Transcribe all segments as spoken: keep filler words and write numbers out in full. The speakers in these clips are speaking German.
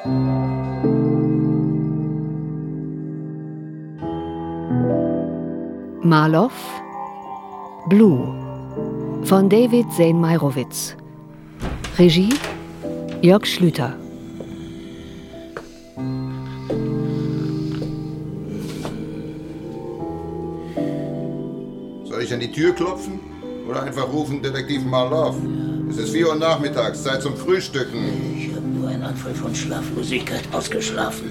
Marlow, Blue von David Zane Meyerowitz. Regie Jörg Schlüter. Soll ich an die Tür klopfen? Oder einfach rufen, Detektiv Marlow? Es ist vier Uhr nachmittags, Zeit zum Frühstücken. Ich habe nur einen Anfall von Schlaflosigkeit ausgeschlafen.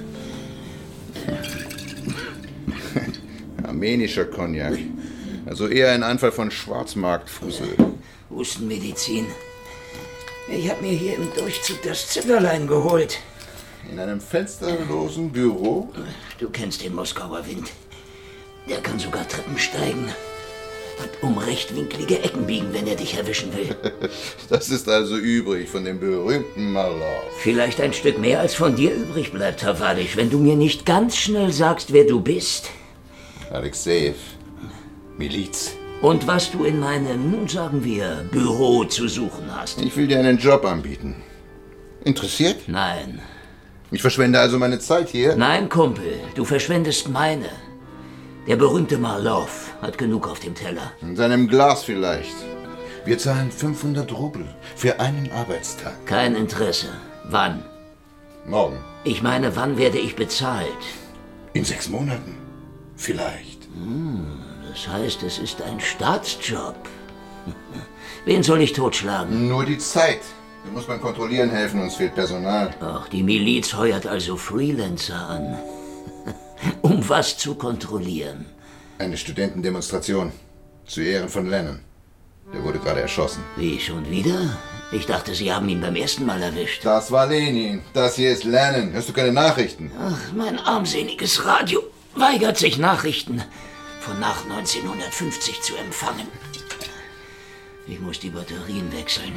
Armenischer Cognac. Also eher ein Anfall von Schwarzmarktfussel. Hustenmedizin. Ich habe mir hier im Durchzug das Zimmerlein geholt. In einem fensterlosen Büro? Du kennst den Moskauer Wind. Der kann sogar Treppen steigen und um rechtwinklige Ecken biegen, wenn er dich erwischen will. Das ist also übrig von dem berühmten Marlow. Vielleicht ein Stück mehr als von dir übrig bleibt, Tavadisch, wenn du mir nicht ganz schnell sagst, wer du bist. Alexejew. Miliz. Und was du in meinem, nun sagen wir, Büro zu suchen hast. Ich will dir einen Job anbieten. Interessiert? Nein. Ich verschwende also meine Zeit hier? Nein, Kumpel, du verschwendest meine. Der berühmte Marlow hat genug auf dem Teller. In seinem Glas vielleicht. Wir zahlen fünfhundert Rubel für einen Arbeitstag. Kein Interesse. Wann? Morgen. Ich meine, wann werde ich bezahlt? In sechs Monaten. Vielleicht. Hm, das heißt, es ist ein Staatsjob. Wen soll ich totschlagen? Nur die Zeit. Du musst beim Kontrollieren helfen, uns fehlt Personal. Ach, die Miliz heuert also Freelancer an. Um was zu kontrollieren? Eine Studentendemonstration. Zu Ehren von Lennon. Der wurde gerade erschossen. Wie, schon wieder? Ich dachte, Sie haben ihn beim ersten Mal erwischt. Das war Lenin. Das hier ist Lennon. Hörst du keine Nachrichten? Ach, mein armseliges Radio weigert sich, Nachrichten von nach neunzehnhundertfünfzig zu empfangen. Ich muss die Batterien wechseln.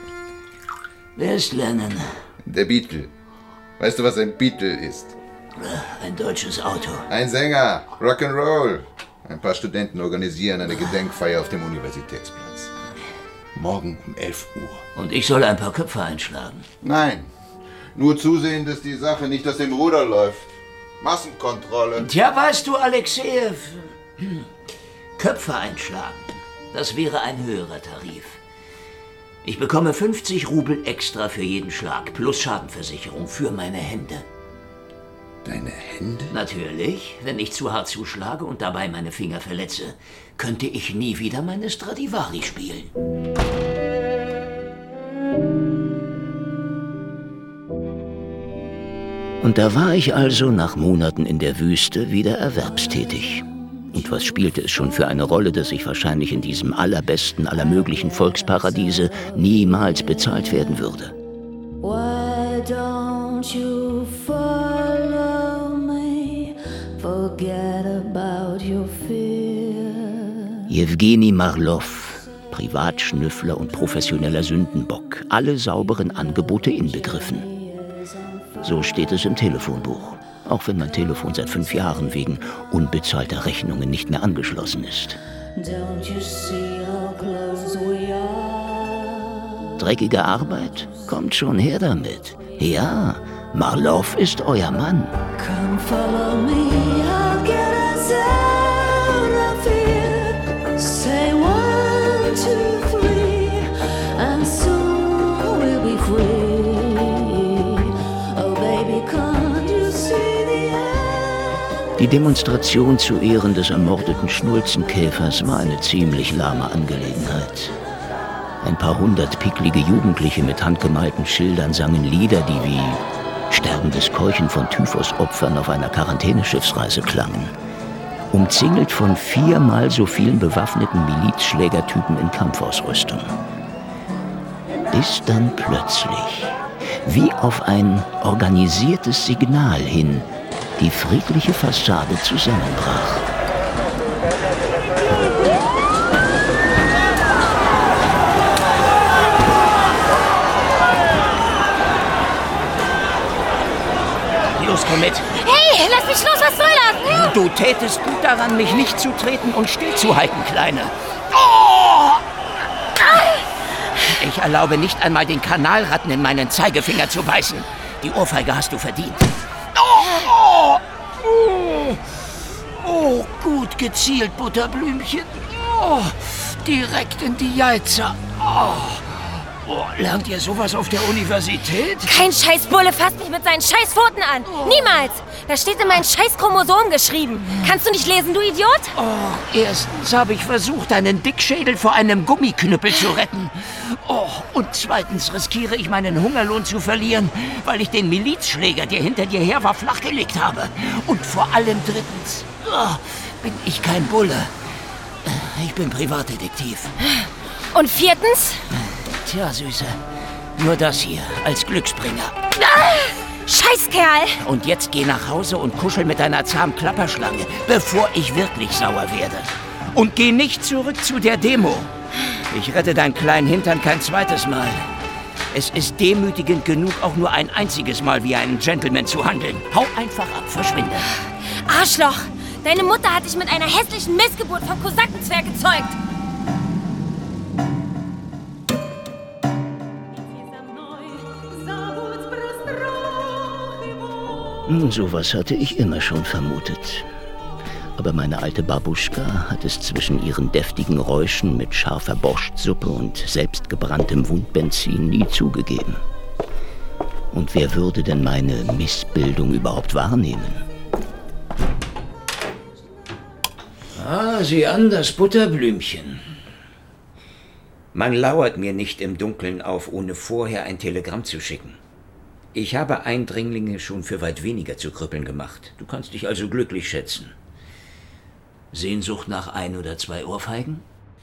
Wer ist Lennon? Der Beatle. Weißt du, was ein Beatle ist? Ein deutsches Auto. Ein Sänger. Rock'n'Roll. Ein paar Studenten organisieren eine Gedenkfeier auf dem Universitätsplatz. Morgen um elf Uhr. Und ich soll ein paar Köpfe einschlagen? Nein. Nur zusehen, dass die Sache nicht aus dem Ruder läuft. Massenkontrolle. Tja, weißt du, Alexejew, Köpfe einschlagen, das wäre ein höherer Tarif. Ich bekomme fünfzig Rubel extra für jeden Schlag, plus Schadenversicherung für meine Hände. Deine Hände? Natürlich. Wenn ich zu hart zuschlage und dabei meine Finger verletze, könnte ich nie wieder meine Stradivari spielen. Und da war ich also nach Monaten in der Wüste wieder erwerbstätig. Und was spielte es schon für eine Rolle, dass ich wahrscheinlich in diesem allerbesten aller möglichen Volksparadiese niemals bezahlt werden würde? Why don't you follow me? Forget about your fear. Jewgeni Marlow, Privatschnüffler und professioneller Sündenbock, alle sauberen Angebote inbegriffen. So steht es im Telefonbuch, auch wenn mein Telefon seit fünf Jahren wegen unbezahlter Rechnungen nicht mehr angeschlossen ist. Dreckige Arbeit? Kommt schon her damit. Ja, Marlow ist euer Mann. Come follow me, I'll get us out of here. Say one, two, three, and soon we'll be free. Die Demonstration zu Ehren des ermordeten Schnulzenkäfers war eine ziemlich lahme Angelegenheit. Ein paar hundert picklige Jugendliche mit handgemalten Schildern sangen Lieder, die wie sterbendes Keuchen von Typhusopfern auf einer Quarantäneschiffsreise klangen. Umzingelt von viermal so vielen bewaffneten Milizschlägertypen in Kampfausrüstung. Bis dann plötzlich, wie auf ein organisiertes Signal hin, die friedliche Fassade zusammenbrach. Los, komm mit! Hey, lass mich los, was soll das? Du tätest gut daran, mich nicht zu treten und stillzuhalten, Kleine. Oh! Ich erlaube nicht einmal den Kanalratten in meinen Zeigefinger zu beißen. Die Ohrfeige hast du verdient. Oh, oh, oh, oh gut gezielt, Butterblümchen. Oh, direkt in die Jeizer. Oh. Oh, lernt ihr sowas auf der Universität? Kein Scheißbulle fasst mich mit seinen Scheißpfoten an. Oh. Niemals. Das steht in meinen Scheißchromosomen geschrieben. Kannst du nicht lesen, du Idiot? Oh, erstens habe ich versucht, einen Dickschädel vor einem Gummiknüppel zu retten. Oh, und zweitens riskiere ich meinen Hungerlohn zu verlieren, weil ich den Milizschläger, der hinter dir her war, flachgelegt habe. Und vor allem drittens oh, bin ich kein Bulle. Ich bin Privatdetektiv. Und viertens? Tja, Süße, nur das hier als Glücksbringer. Ah, Scheißkerl! Und jetzt geh nach Hause und kuschel mit deiner zahmen Klapperschlange, bevor ich wirklich sauer werde. Und geh nicht zurück zu der Demo. Ich rette deinen kleinen Hintern kein zweites Mal. Es ist demütigend genug, auch nur ein einziges Mal wie ein Gentleman zu handeln. Hau einfach ab, verschwinde. Arschloch! Deine Mutter hat dich mit einer hässlichen Missgeburt vom Kosakenzwerg gezeugt. Sowas hatte ich immer schon vermutet. Aber meine alte Babuschka hat es zwischen ihren deftigen Räuschen mit scharfer Borschtsuppe und selbstgebranntem Wundbenzin nie zugegeben. Und wer würde denn meine Missbildung überhaupt wahrnehmen? Ah, sieh an, das Butterblümchen. Man lauert mir nicht im Dunkeln auf, ohne vorher ein Telegramm zu schicken. Ich habe Eindringlinge schon für weit weniger zu Krüppeln gemacht. Du kannst dich also glücklich schätzen. Sehnsucht nach ein oder zwei Ohrfeigen?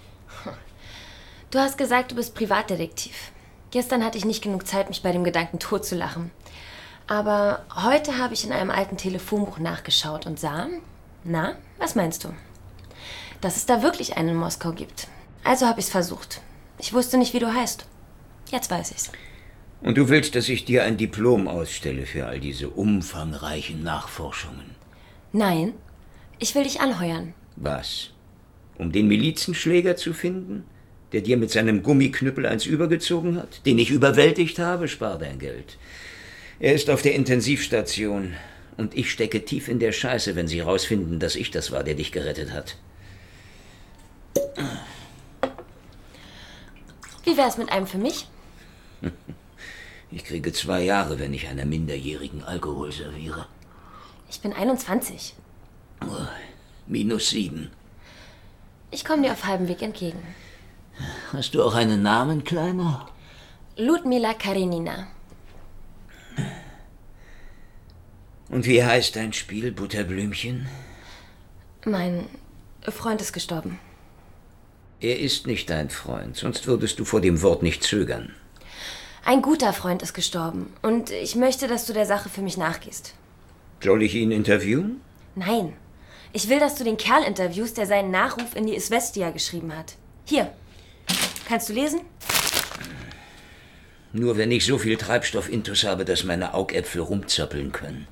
Du hast gesagt, du bist Privatdetektiv. Gestern hatte ich nicht genug Zeit, mich bei dem Gedanken totzulachen. Aber heute habe ich in einem alten Telefonbuch nachgeschaut und sah... Na, was meinst du? Dass es da wirklich einen in Moskau gibt. Also habe ich es versucht. Ich wusste nicht, wie du heißt. Jetzt weiß ich's. Und du willst, dass ich dir ein Diplom ausstelle für all diese umfangreichen Nachforschungen? Nein, ich will dich anheuern. Was? Um den Milizenschläger zu finden, der dir mit seinem Gummiknüppel eins übergezogen hat? Den ich überwältigt habe? Spar dein Geld. Er ist auf der Intensivstation und ich stecke tief in der Scheiße, wenn sie rausfinden, dass ich das war, der dich gerettet hat. Wie wär's mit einem für mich? Ich kriege zwei Jahre, wenn ich einer Minderjährigen Alkohol serviere. Ich bin einundzwanzig. Oh, minus sieben. Ich komme dir auf halbem Weg entgegen. Hast du auch einen Namen, Kleiner? Ludmila Karenina. Und wie heißt dein Spiel, Butterblümchen? Mein Freund ist gestorben. Er ist nicht dein Freund, sonst würdest du vor dem Wort nicht zögern. Ein guter Freund ist gestorben und ich möchte, dass du der Sache für mich nachgehst. Soll ich ihn interviewen? Nein. Ich will, dass du den Kerl interviewst, der seinen Nachruf in die Izvestia geschrieben hat. Hier. Kannst du lesen? Nur wenn ich so viel Treibstoff-Intus habe, dass meine Augäpfel rumzappeln können.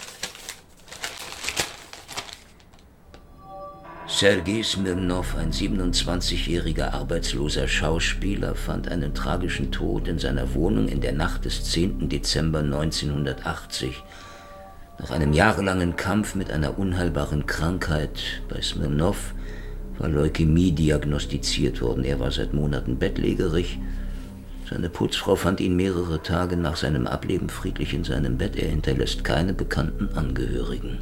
Sergei Smirnow, ein siebenundzwanzigjähriger arbeitsloser Schauspieler, fand einen tragischen Tod in seiner Wohnung in der Nacht des zehnten Dezember neunzehnhundertachtzig. Nach einem jahrelangen Kampf mit einer unheilbaren Krankheit bei Smirnow war Leukämie diagnostiziert worden. Er war seit Monaten bettlägerig. Seine Putzfrau fand ihn mehrere Tage nach seinem Ableben friedlich in seinem Bett. Er hinterlässt keine bekannten Angehörigen.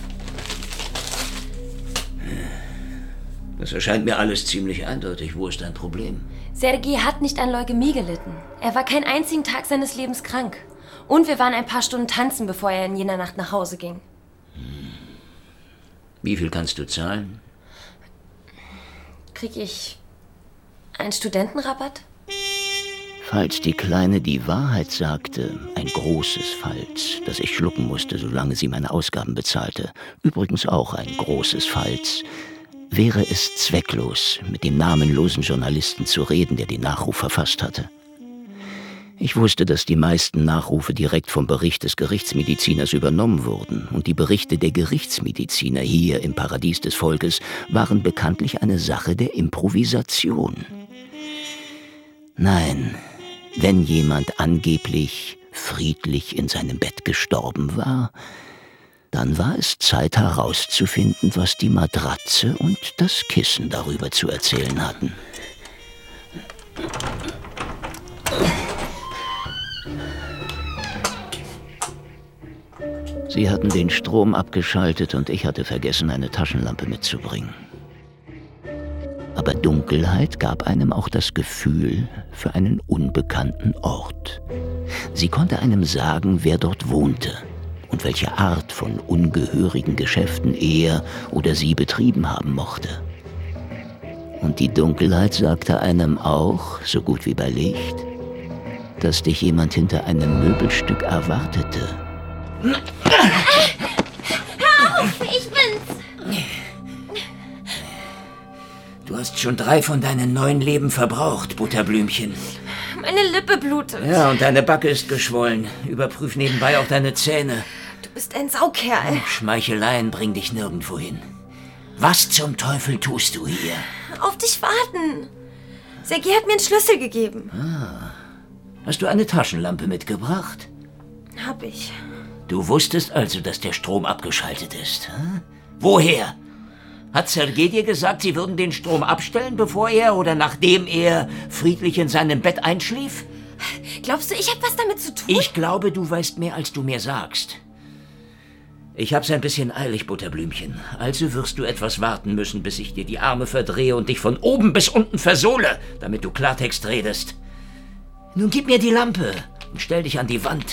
Das erscheint mir alles ziemlich eindeutig. Wo ist dein Problem? Sergei hat nicht an Leukämie gelitten. Er war keinen einzigen Tag seines Lebens krank. Und wir waren ein paar Stunden tanzen, bevor er in jener Nacht nach Hause ging. Hm. Wie viel kannst du zahlen? Krieg ich einen Studentenrabatt? Falls die Kleine die Wahrheit sagte, ein großes Falls, das ich schlucken musste, solange sie meine Ausgaben bezahlte, übrigens auch ein großes Falls, wäre es zwecklos, mit dem namenlosen Journalisten zu reden, der den Nachruf verfasst hatte. Ich wusste, dass die meisten Nachrufe direkt vom Bericht des Gerichtsmediziners übernommen wurden, und die Berichte der Gerichtsmediziner hier im Paradies des Volkes waren bekanntlich eine Sache der Improvisation. Nein, wenn jemand angeblich friedlich in seinem Bett gestorben war, dann war es Zeit herauszufinden, was die Matratze und das Kissen darüber zu erzählen hatten. Sie hatten den Strom abgeschaltet und ich hatte vergessen, eine Taschenlampe mitzubringen. Aber Dunkelheit gab einem auch das Gefühl für einen unbekannten Ort. Sie konnte einem sagen, wer dort wohnte und welche Art von ungehörigen Geschäften er oder sie betrieben haben mochte. Und die Dunkelheit sagte einem auch, so gut wie bei Licht, dass dich jemand hinter einem Möbelstück erwartete. Hör auf, ich bin's! Du hast schon drei von deinen neun Leben verbraucht, Butterblümchen. Meine Lippe blutet. Ja, und deine Backe ist geschwollen. Überprüf nebenbei auch deine Zähne. Du bist ein Saukerl. Schmeicheleien bringen dich nirgendwo hin. Was zum Teufel tust du hier? Auf dich warten. Sergei hat mir einen Schlüssel gegeben. Ah. Hast du eine Taschenlampe mitgebracht? Hab ich. Du wusstest also, dass der Strom abgeschaltet ist. Hm? Woher? Hat Sergei dir gesagt, sie würden den Strom abstellen, bevor er oder nachdem er friedlich in seinem Bett einschlief? Glaubst du, ich habe was damit zu tun? Ich glaube, du weißt mehr, als du mir sagst. Ich hab's ein bisschen eilig, Butterblümchen. Also wirst du etwas warten müssen, bis ich dir die Arme verdrehe und dich von oben bis unten versohle, damit du Klartext redest. Nun gib mir die Lampe und stell dich an die Wand.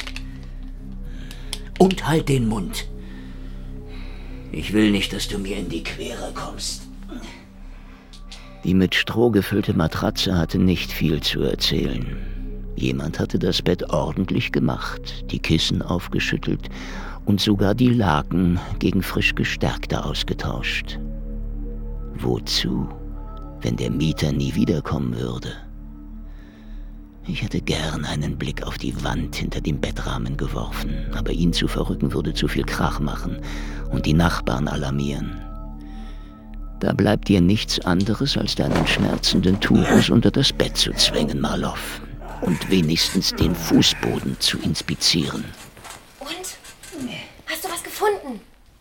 Und halt den Mund. Ich will nicht, dass du mir in die Quere kommst. Die mit Stroh gefüllte Matratze hatte nicht viel zu erzählen. Jemand hatte das Bett ordentlich gemacht, die Kissen aufgeschüttelt und sogar die Laken gegen frisch gestärkte ausgetauscht. Wozu, wenn der Mieter nie wiederkommen würde? Ich hätte gern einen Blick auf die Wand hinter dem Bettrahmen geworfen, aber ihn zu verrücken würde zu viel Krach machen und die Nachbarn alarmieren. Da bleibt dir nichts anderes, als deinen schmerzenden Tubus unter das Bett zu zwängen, Marloff, und wenigstens den Fußboden zu inspizieren. Und? Hast du was gefunden?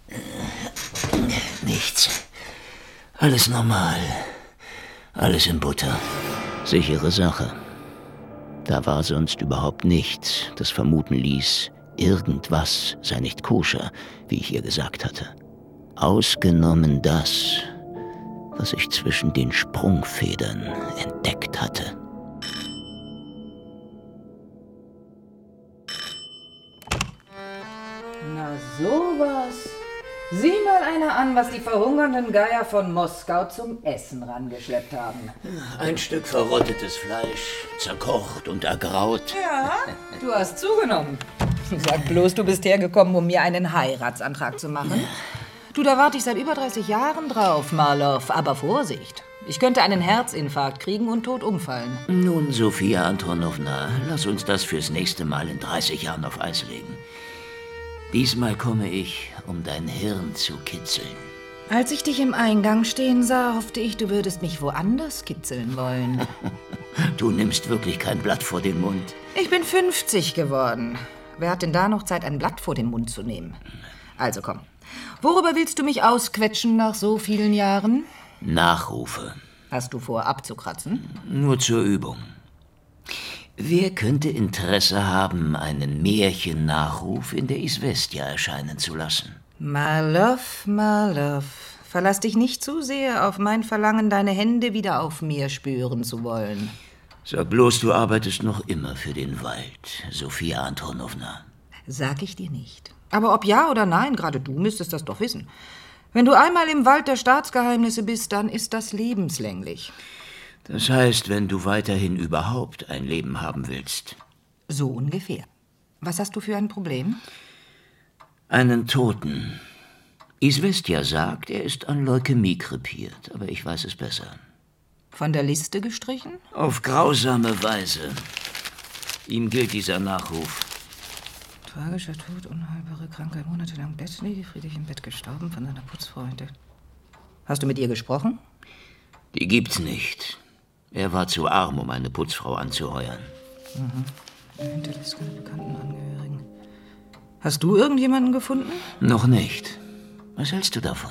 Nichts. Alles normal. Alles in Butter. Sichere Sache. Da war sonst überhaupt nichts, das vermuten ließ, irgendwas sei nicht koscher, wie ich ihr gesagt hatte. Ausgenommen das, was ich zwischen den Sprungfedern entdeckt hatte. Na sowas. Sieh mal einer an, was die verhungernden Geier von Moskau zum Essen rangeschleppt haben. Ein Stück verrottetes Fleisch, zerkocht und ergraut. Ja, du hast zugenommen. Sag bloß, du bist hergekommen, um mir einen Heiratsantrag zu machen. Du, da warte ich seit über dreißig Jahren drauf, Marloff. Aber Vorsicht, ich könnte einen Herzinfarkt kriegen und tot umfallen. Nun, Sophia Antonowna, lass uns das fürs nächste Mal in dreißig Jahren auf Eis legen. Diesmal komme ich, um dein Hirn zu kitzeln. Als ich dich im Eingang stehen sah, hoffte ich, du würdest mich woanders kitzeln wollen. Du nimmst wirklich kein Blatt vor den Mund. Ich bin fünfzig geworden. Wer hat denn da noch Zeit, ein Blatt vor den Mund zu nehmen? Also komm, worüber willst du mich ausquetschen nach so vielen Jahren? Nachrufe. Hast du vor, abzukratzen? Nur zur Übung. Wer könnte Interesse haben, einen Märchennachruf in der Izvestja erscheinen zu lassen? Marloff, Marloff, verlass dich nicht zu sehr auf mein Verlangen, deine Hände wieder auf mir spüren zu wollen. Sag bloß, du arbeitest noch immer für den Wald, Sophia Antonowna. Sag ich dir nicht. Aber ob ja oder nein, gerade du müsstest das doch wissen. Wenn du einmal im Wald der Staatsgeheimnisse bist, dann ist das lebenslänglich. Das heißt, wenn du weiterhin überhaupt ein Leben haben willst. So ungefähr. Was hast du für ein Problem? Einen Toten. Izvestja sagt, er ist an Leukämie krepiert, aber ich weiß es besser. Von der Liste gestrichen? Auf grausame Weise. Ihm gilt dieser Nachruf. Tragischer Tod, unheilbare Krankheit, monatelang Bettläge, friedlich im Bett gestorben von seiner Putzfrau. Hast du mit ihr gesprochen? Die gibt's nicht. Er war zu arm, um eine Putzfrau anzuheuern. Mhm. Hinterlässt keine bekannten Angehörigen. Hast du irgendjemanden gefunden? Noch nicht. Was hältst du davon?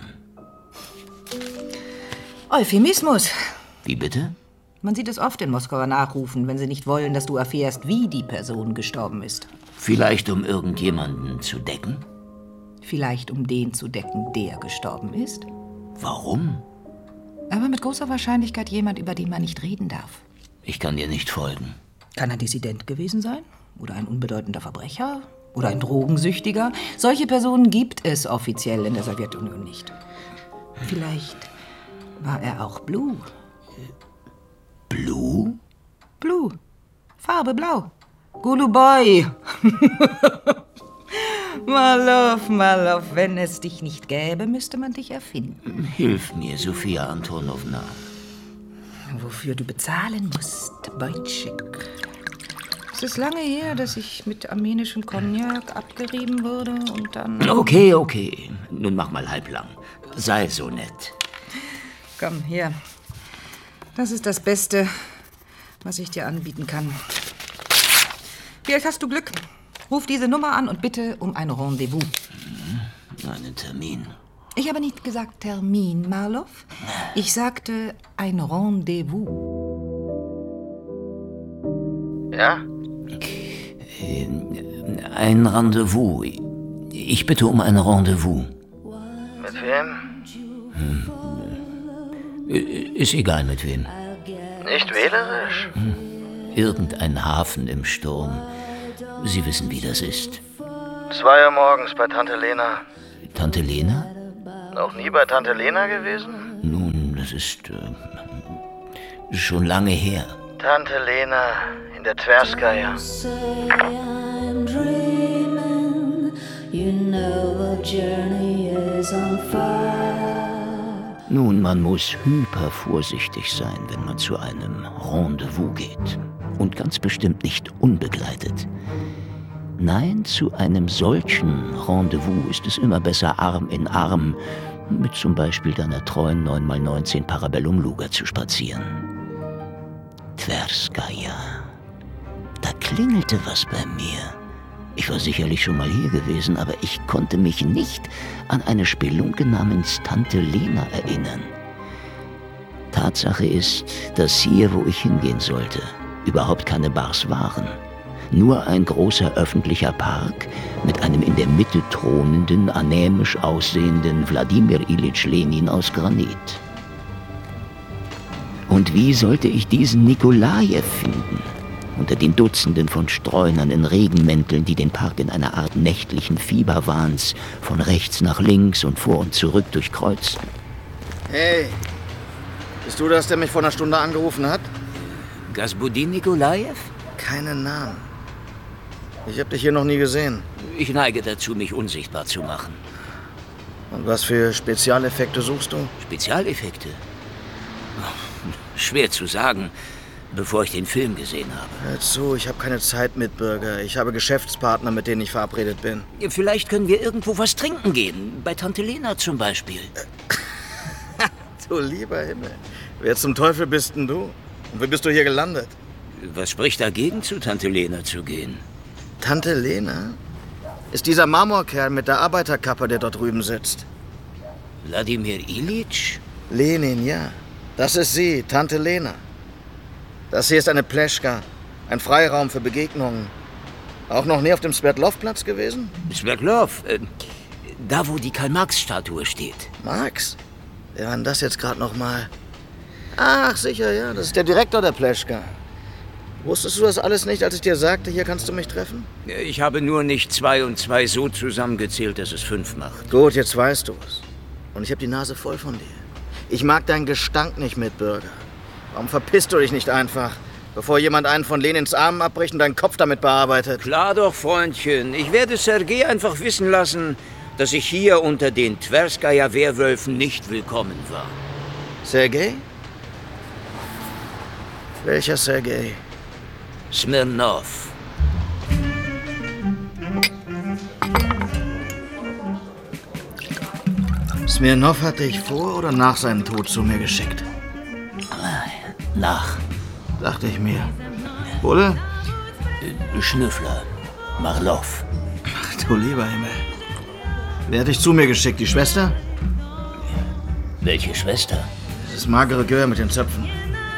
Euphemismus. Wie bitte? Man sieht es oft in Moskauer Nachrufen, wenn sie nicht wollen, dass du erfährst, wie die Person gestorben ist. Vielleicht um irgendjemanden zu decken? Vielleicht um den zu decken, der gestorben ist. Warum? Aber mit großer Wahrscheinlichkeit jemand, über den man nicht reden darf. Ich kann dir nicht folgen. Kann ein Dissident gewesen sein? Oder ein unbedeutender Verbrecher? Oder ein Drogensüchtiger? Solche Personen gibt es offiziell in der Sowjetunion nicht. Vielleicht war er auch Blue. Blue? Blue. Farbe blau. Goluboy. Malow, Malow, wenn es dich nicht gäbe, müsste man dich erfinden. Hilf mir, Sophia Antonowna. Wofür du bezahlen musst, Beutschik. Es ist lange her, dass ich mit armenischem Cognac abgerieben wurde und dann... Okay, okay. Nun mach mal halblang. Sei so nett. Komm, hier. Das ist das Beste, was ich dir anbieten kann. Vielleicht hast du Glück. Ruf diese Nummer an und bitte um ein Rendezvous. Mhm. Einen Termin. Ich habe nicht gesagt Termin, Marlow. Ich sagte ein Rendezvous. Ja? Ein Rendezvous. Ich bitte um ein Rendezvous. Mit wem? Hm. Ist egal mit wem. Nicht wählerisch? Hm. Irgendein Hafen im Sturm. Sie wissen, wie das ist. Zwei Uhr morgens bei Tante Lena. Tante Lena? Noch nie bei Tante Lena gewesen? Nun, das ist äh, schon lange her. Tante Lena in der Twerskaja. Nun, man muss hyper vorsichtig sein, wenn man zu einem Rendezvous geht. Und ganz bestimmt nicht unbegleitet. Nein, zu einem solchen Rendezvous ist es immer besser, Arm in Arm mit zum Beispiel deiner treuen neun mal neunzehn Parabellum Luger zu spazieren. Twerskaja. Da klingelte was bei mir. Ich war sicherlich schon mal hier gewesen, aber ich konnte mich nicht an eine Spelunke namens Tante Lena erinnern. Tatsache ist, dass hier, wo ich hingehen sollte, überhaupt keine Bars waren. Nur ein großer öffentlicher Park mit einem in der Mitte thronenden, anämisch aussehenden Wladimir Ilyich Lenin aus Granit. Und wie sollte ich diesen Nikolajew finden? Unter den Dutzenden von Streunern in Regenmänteln, die den Park in einer Art nächtlichen Fieberwahns von rechts nach links und vor und zurück durchkreuzen. Hey, bist du das, der mich vor einer Stunde angerufen hat? Gasbudin Nikolajew? Keinen Namen. Ich habe dich hier noch nie gesehen. Ich neige dazu, mich unsichtbar zu machen. Und was für Spezialeffekte suchst du? Spezialeffekte? Schwer zu sagen, bevor ich den Film gesehen habe. Hör zu, ich habe keine Zeit, Mitbürger. Ich habe Geschäftspartner, mit denen ich verabredet bin. Vielleicht können wir irgendwo was trinken gehen. Bei Tante Lena zum Beispiel. Du lieber Himmel. Wer zum Teufel bist denn du? Und wie bist du hier gelandet? Was spricht dagegen, zu Tante Lena zu gehen? Tante Lena? Ist dieser Marmorkerl mit der Arbeiterkappe, der dort drüben sitzt. Wladimir Ilyich? Lenin, ja. Das ist sie, Tante Lena. Das hier ist eine Pleschka, ein Freiraum für Begegnungen. Auch noch nie auf dem Sverdlov-Platz gewesen? Sverdlov? Äh, da, wo die Karl-Marx-Statue steht. Marx? Wer war denn das jetzt gerade noch mal? Ach, sicher, ja. Das ist der Direktor der Pleschka. Wusstest du das alles nicht, als ich dir sagte, hier kannst du mich treffen? Ich habe nur nicht zwei und zwei so zusammengezählt, dass es fünf macht. Gut, jetzt weißt du es. Und ich habe die Nase voll von dir. Ich mag deinen Gestank nicht, Mitbürger. Warum verpisst du dich nicht einfach, bevor jemand einen von Lenins Armen abbricht und deinen Kopf damit bearbeitet? Klar doch, Freundchen. Ich werde Sergei einfach wissen lassen, dass ich hier unter den Twerskaja-Werwölfen nicht willkommen war. Sergei? Welcher Sergei? Smirnov. Smirnov hat dich vor oder nach seinem Tod zu mir geschickt? Nach. Dachte ich mir. Oder? Schnüffler. Marlow. Ach du lieber Himmel. Wer hat dich zu mir geschickt? Die Schwester? Welche Schwester? Das magere Gör mit den Zöpfen.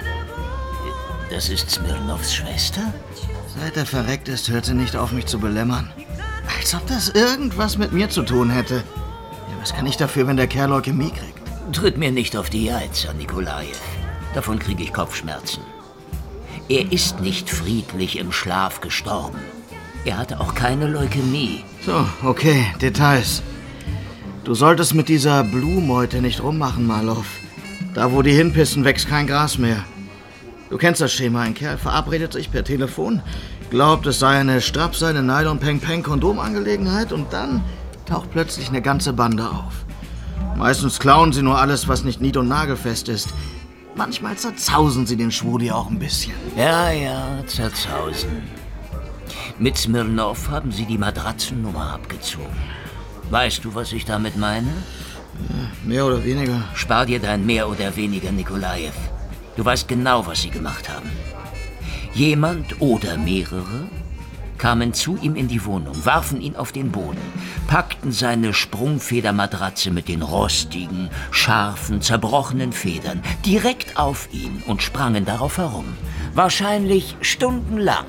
Das ist Smirnows Schwester? Seit er verreckt ist, hört sie nicht auf, mich zu belämmern. Als ob das irgendwas mit mir zu tun hätte. Ja, was kann ich dafür, wenn der Kerl Leukämie kriegt? Tritt mir nicht auf die Geiz, Nikolajew. Davon kriege ich Kopfschmerzen. Er ist nicht friedlich im Schlaf gestorben. Er hatte auch keine Leukämie. So, okay, Details. Du solltest mit dieser Blue-Meute nicht rummachen, Marlow. Da, wo die hinpissen, wächst kein Gras mehr. Du kennst das Schema. Ein Kerl verabredet sich per Telefon, glaubt, es sei eine Strapse, eine Nylon-Peng-Peng-Kondom-Angelegenheit und dann taucht plötzlich eine ganze Bande auf. Meistens klauen sie nur alles, was nicht nied- und nagelfest ist. Manchmal zerzausen sie den Schwudi auch ein bisschen. Ja, ja, zerzausen. Mit Smirnow haben sie die Matratzennummer abgezogen. Weißt du, was ich damit meine? Ja, mehr oder weniger. Spar dir dein mehr oder weniger, Nikolajew. Du weißt genau, was sie gemacht haben. Jemand oder mehrere kamen zu ihm in die Wohnung, warfen ihn auf den Boden, packten seine Sprungfedermatratze mit den rostigen, scharfen, zerbrochenen Federn direkt auf ihn und sprangen darauf herum. Wahrscheinlich stundenlang.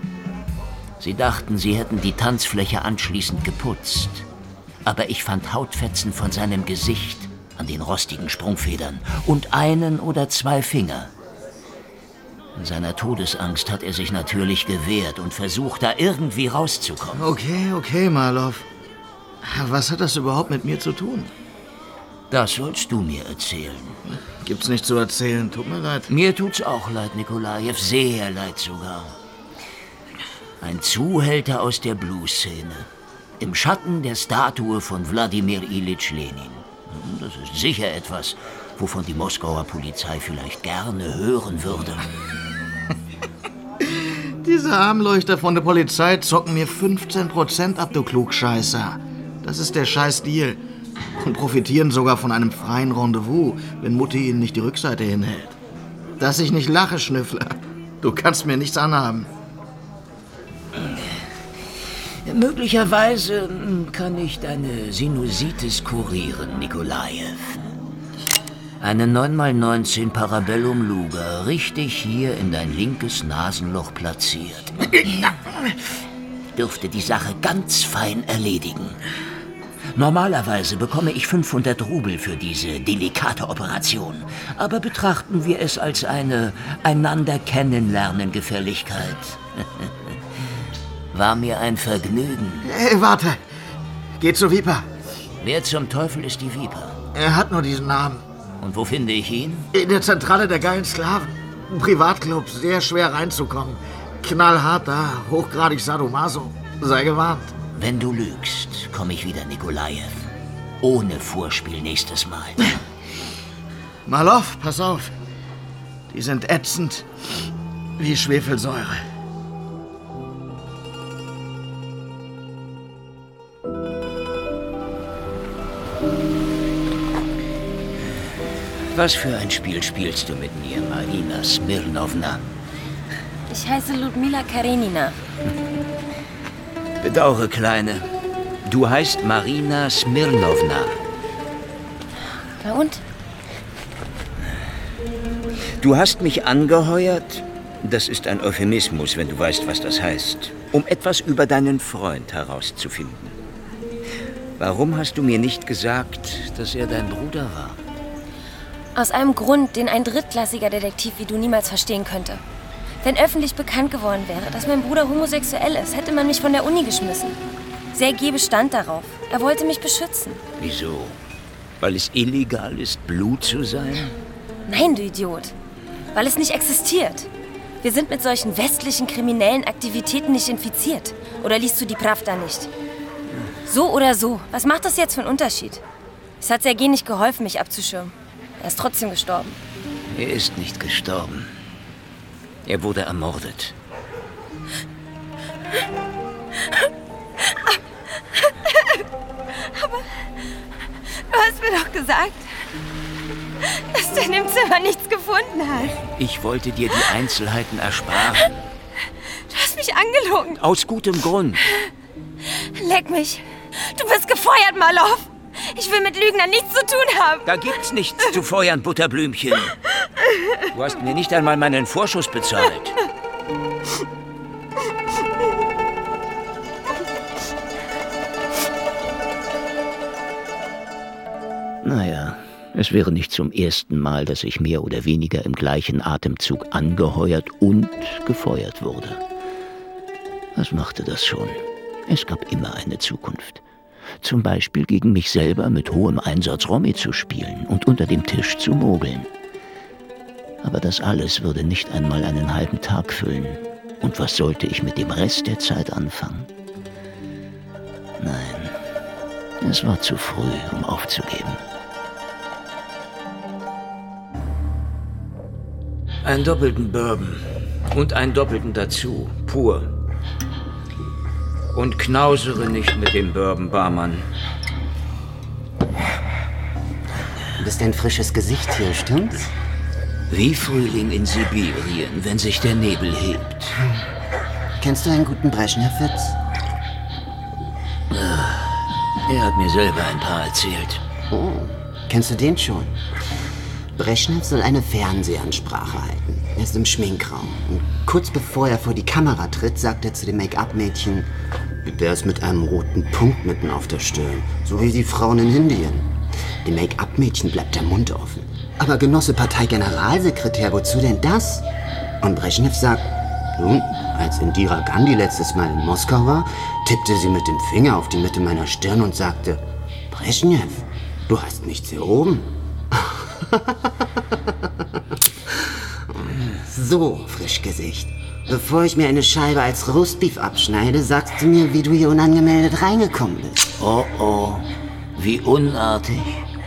Sie dachten, sie hätten die Tanzfläche anschließend geputzt. Aber ich fand Hautfetzen von seinem Gesicht an den rostigen Sprungfedern und einen oder zwei Finger. In seiner Todesangst hat er sich natürlich gewehrt und versucht, da irgendwie rauszukommen. Okay, okay, Marlow. Was hat das überhaupt mit mir zu tun? Das sollst du mir erzählen. Gibt's nicht zu erzählen, tut mir leid. Mir tut's auch leid, Nikolajew, sehr leid sogar. Ein Zuhälter aus der Blues-Szene. Im Schatten der Statue von Wladimir Ilyich Lenin. Das ist sicher etwas, wovon die Moskauer Polizei vielleicht gerne hören würde. Diese Armleuchter von der Polizei zocken mir fünfzehn Prozent ab, du Klugscheißer. Das ist der Scheiß-Deal. Und profitieren sogar von einem freien Rendezvous, wenn Mutti ihnen nicht die Rückseite hinhält. Dass ich nicht lache, Schnüffler. Du kannst mir nichts anhaben. Möglicherweise kann ich deine Sinusitis kurieren, Nikolajew. Eine neun mal neunzehn Parabellum Luger, richtig hier in dein linkes Nasenloch platziert. Dürfte die Sache ganz fein erledigen. Normalerweise bekomme ich fünfhundert Rubel für diese delikate Operation. Aber betrachten wir es als eine einander kennenlernen Gefälligkeit. War mir ein Vergnügen. Hey, warte. Geh zu Viper. Wer zum Teufel ist die Viper? Er hat nur diesen Namen. Und wo finde ich ihn? In der Zentrale der geilen Sklaven. Ein Privatclub, sehr schwer reinzukommen. Knallhart da, hochgradig Sadomaso. Sei gewarnt. Wenn du lügst, komme ich wieder, Nikolajew. Ohne Vorspiel nächstes Mal. Marlow, pass auf. Die sind ätzend wie Schwefelsäure. Was für ein Spiel spielst du mit mir, Marina Smirnowna? Ich heiße Ludmila Karenina. Bedauere, Kleine. Du heißt Marina Smirnowna. Na und? Du hast mich angeheuert, das ist ein Euphemismus, wenn du weißt, was das heißt, um etwas über deinen Freund herauszufinden. Warum hast du mir nicht gesagt, dass er dein Bruder war? Aus einem Grund, den ein drittklassiger Detektiv wie du niemals verstehen könnte. Wenn öffentlich bekannt geworden wäre, dass mein Bruder homosexuell ist, hätte man mich von der Uni geschmissen. Sergej bestand darauf. Er wollte mich beschützen. Wieso? Weil es illegal ist, Blut zu sein? Nein, du Idiot. Weil es nicht existiert. Wir sind mit solchen westlichen kriminellen Aktivitäten nicht infiziert. Oder liest du die Pravda nicht? So oder so, was macht das jetzt für einen Unterschied? Es hat Sergej nicht geholfen, mich abzuschirmen. Er ist trotzdem gestorben. Er ist nicht gestorben. Er wurde ermordet. Aber du hast mir doch gesagt, dass du in dem Zimmer nichts gefunden hast. Ich wollte dir die Einzelheiten ersparen. Du hast mich angelogen. Aus gutem Grund. Leck mich. Du bist gefeuert, Marlow. Ich will mit Lügnern nichts zu tun haben. Da gibt's nichts zu feuern, Butterblümchen. Du hast mir nicht einmal meinen Vorschuss bezahlt. Naja, es wäre nicht zum ersten Mal, dass ich mehr oder weniger im gleichen Atemzug angeheuert und gefeuert wurde. Was machte das schon? Es gab immer eine Zukunft. Zum Beispiel gegen mich selber mit hohem Einsatz Romy zu spielen und unter dem Tisch zu mogeln. Aber das alles würde nicht einmal einen halben Tag füllen. Und was sollte ich mit dem Rest der Zeit anfangen? Nein, es war zu früh, um aufzugeben. Einen doppelten Bourbon und einen doppelten dazu, pur. Und knausere nicht mit dem Bourbon, Barmann. Du bist ein frisches Gesicht hier, stimmt's? Wie Frühling in Sibirien, wenn sich der Nebel hebt. Kennst du einen guten Breschnew-Witz? Er hat mir selber ein paar erzählt. Oh, kennst du den schon? Breschnew soll eine Fernsehansprache halten. Er ist im Schminkraum. Und kurz bevor er vor die Kamera tritt, sagt er zu dem Make-up-Mädchen, wie wär's mit einem roten Punkt mitten auf der Stirn, so wie die Frauen in Indien. Dem Make-up-Mädchen bleibt der Mund offen. Aber Genosse Parteigeneralsekretär, wozu denn das? Und Breschnew sagt, nun, als Indira Gandhi letztes Mal in Moskau war, tippte sie mit dem Finger auf die Mitte meiner Stirn und sagte, Breschnew, du hast nichts hier oben. So, Frischgesicht. Bevor ich mir eine Scheibe als Roastbeef abschneide, sagst du mir, wie du hier unangemeldet reingekommen bist. Oh, oh. Wie unartig.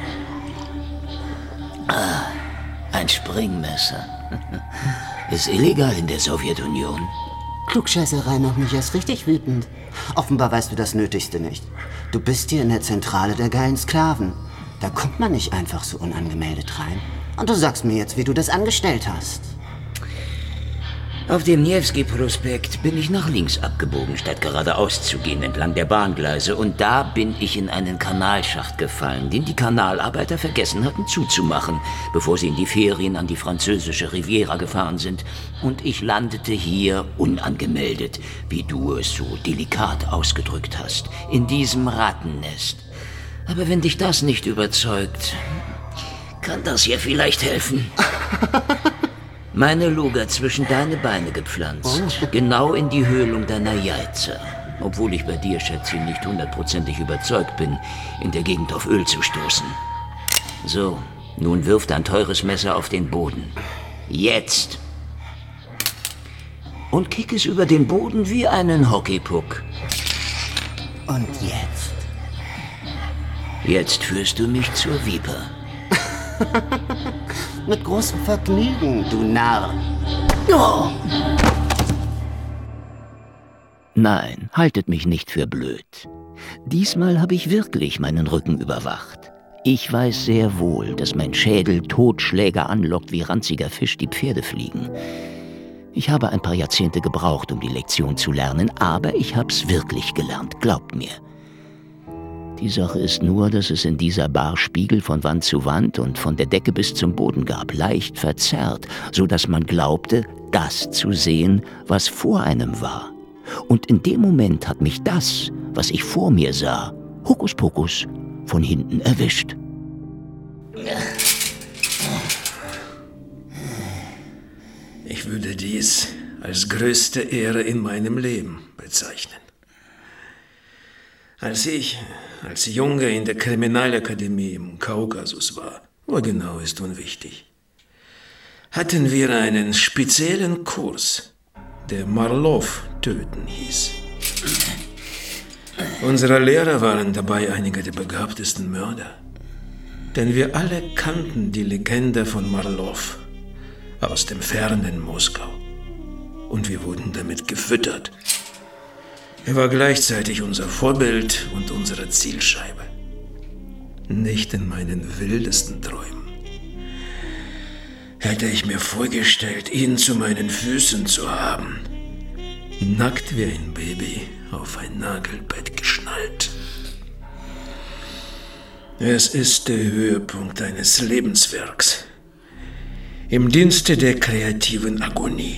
Ah, ein Springmesser. Ist illegal in der Sowjetunion. Klugscheißerei macht mich erst richtig wütend. Offenbar weißt du das Nötigste nicht. Du bist hier in der Zentrale der geilen Sklaven. Da kommt man nicht einfach so unangemeldet rein. Und du sagst mir jetzt, wie du das angestellt hast. Auf dem Niewski-Prospekt bin ich nach links abgebogen, statt geradeaus zu gehen entlang der Bahngleise. Und da bin ich in einen Kanalschacht gefallen, den die Kanalarbeiter vergessen hatten zuzumachen, bevor sie in die Ferien an die französische Riviera gefahren sind. Und ich landete hier unangemeldet, wie du es so delikat ausgedrückt hast, in diesem Rattennest. Aber wenn dich das nicht überzeugt, kann das hier vielleicht helfen. Meine Luga zwischen deine Beine gepflanzt, oh. Genau in die Höhlung deiner Jeizer. Obwohl ich bei dir, Schätzchen, nicht hundertprozentig überzeugt bin, in der Gegend auf Öl zu stoßen. So, nun wirf dein teures Messer auf den Boden. Jetzt! Und kick es über den Boden wie einen Hockeypuck. Und jetzt? Jetzt führst du mich zur Viper. Mit großem Vergnügen, du Narr. Oh. Nein, haltet mich nicht für blöd. Diesmal habe ich wirklich meinen Rücken überwacht. Ich weiß sehr wohl, dass mein Schädel Totschläger anlockt wie ranziger Fisch die Pferde fliegen. Ich habe ein paar Jahrzehnte gebraucht, um die Lektion zu lernen, aber ich hab's wirklich gelernt, glaubt mir. Die Sache ist nur, dass es in dieser Bar Spiegel von Wand zu Wand und von der Decke bis zum Boden gab, leicht verzerrt, so dass man glaubte, das zu sehen, was vor einem war. Und in dem Moment hat mich das, was ich vor mir sah, Hokuspokus, von hinten erwischt. Ich würde dies als größte Ehre in meinem Leben bezeichnen. Als ich als Junge in der Kriminalakademie im Kaukasus war, wo genau ist unwichtig, hatten wir einen speziellen Kurs, der Marlow töten hieß. Unsere Lehrer waren dabei einige der begabtesten Mörder, denn wir alle kannten die Legende von Marlow aus dem fernen Moskau und wir wurden damit gefüttert. Er war gleichzeitig unser Vorbild und unsere Zielscheibe. Nicht in meinen wildesten Träumen hätte ich mir vorgestellt, ihn zu meinen Füßen zu haben. nackt wie ein Baby, auf ein Nagelbett geschnallt. Es ist der Höhepunkt eines Lebenswerks, im Dienste der kreativen Agonie.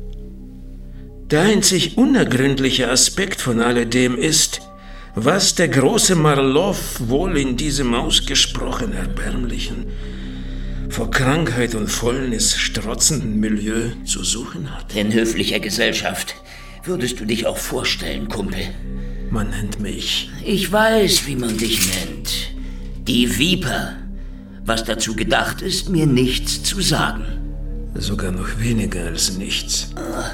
Der einzig unergründliche Aspekt von alledem ist, was der große Marlow wohl in diesem ausgesprochen erbärmlichen, vor Krankheit und Fäulnis strotzenden Milieu zu suchen hat. In höflicher Gesellschaft würdest du dich auch vorstellen, Kumpel. Man nennt mich... Ich weiß, wie man dich nennt. Die Viper. Was dazu gedacht ist, mir nichts zu sagen. Sogar noch weniger als nichts.